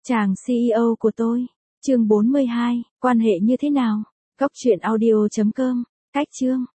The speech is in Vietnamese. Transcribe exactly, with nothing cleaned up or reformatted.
Chàng xê e ô của tôi. Chương bốn mươi hai, quan hệ như thế nào? Góc truyện audio chấm com. Cách chương